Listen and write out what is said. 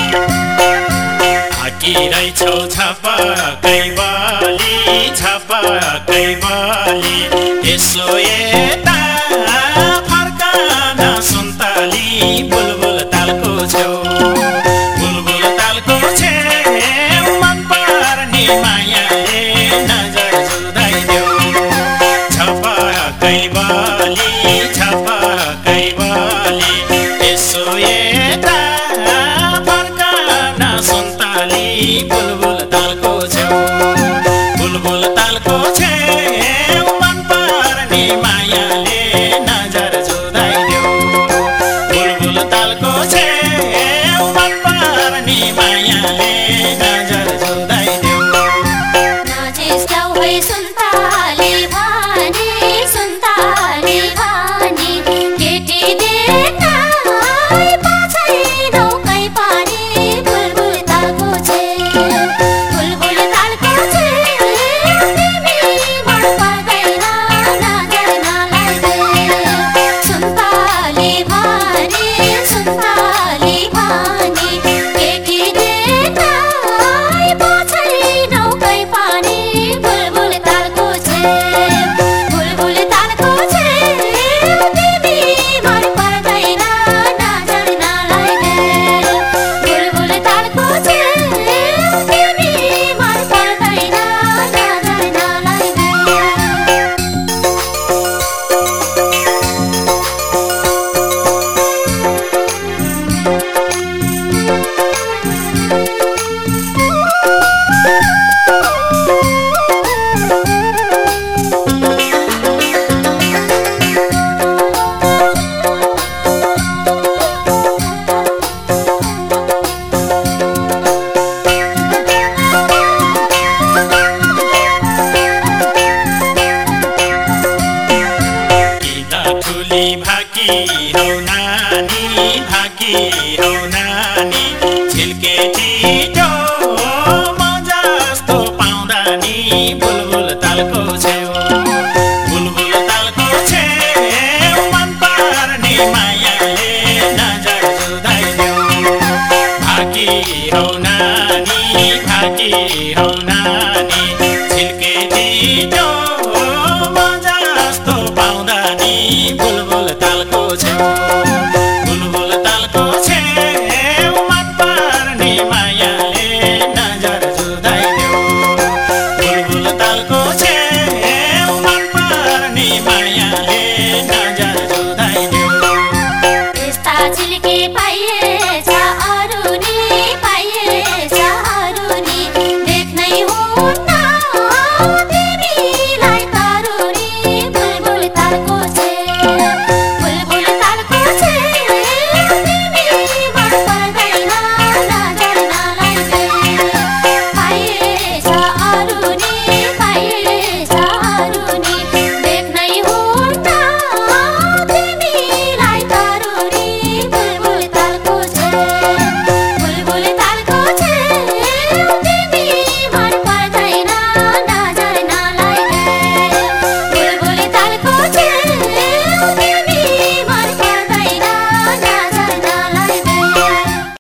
आकिरहेछौ छपकै बली यसो यता फर्कन सुन्तली बुलबुल तालको छेउ मन पर्ने मायाले नजर जुदाइदेऊ छपकै बली यसो यता फर्कन सुन्तली बुलबुल तालको छेउ मन पर्ने मायाले नजर जुदाइदेऊ बुलबुल तालको छेउ मन पर्ने मायाले नजर जुदाइदेऊ नजिस्क्याउ है सुन्तली भानी केटी देख्न छैनौ कहीँ पनि बुलबुल तालको छेउ तिमी मन पर्दैन नजर नलाइदेऊ सुन्तली भानी केटी देख्न छैनौ कहीँ पनि बुलबुल तालको छेउ तिमी मन पर्दैन नजर नलाइदेऊ बुलबुल तालको छेउ तिमी मन पर्दैन नजर नलाइदेऊ भाकी हौ नानी छिल्के छिटो म जस्तो पाउँदा नि बुलबुल तालको छेउ मन पर्ने मायाले नजर जुदाइदेऊ भाकी हौ नानी छिल्के छिटो म जस्तो पाउँदा नि बुलबुल तालको छेउ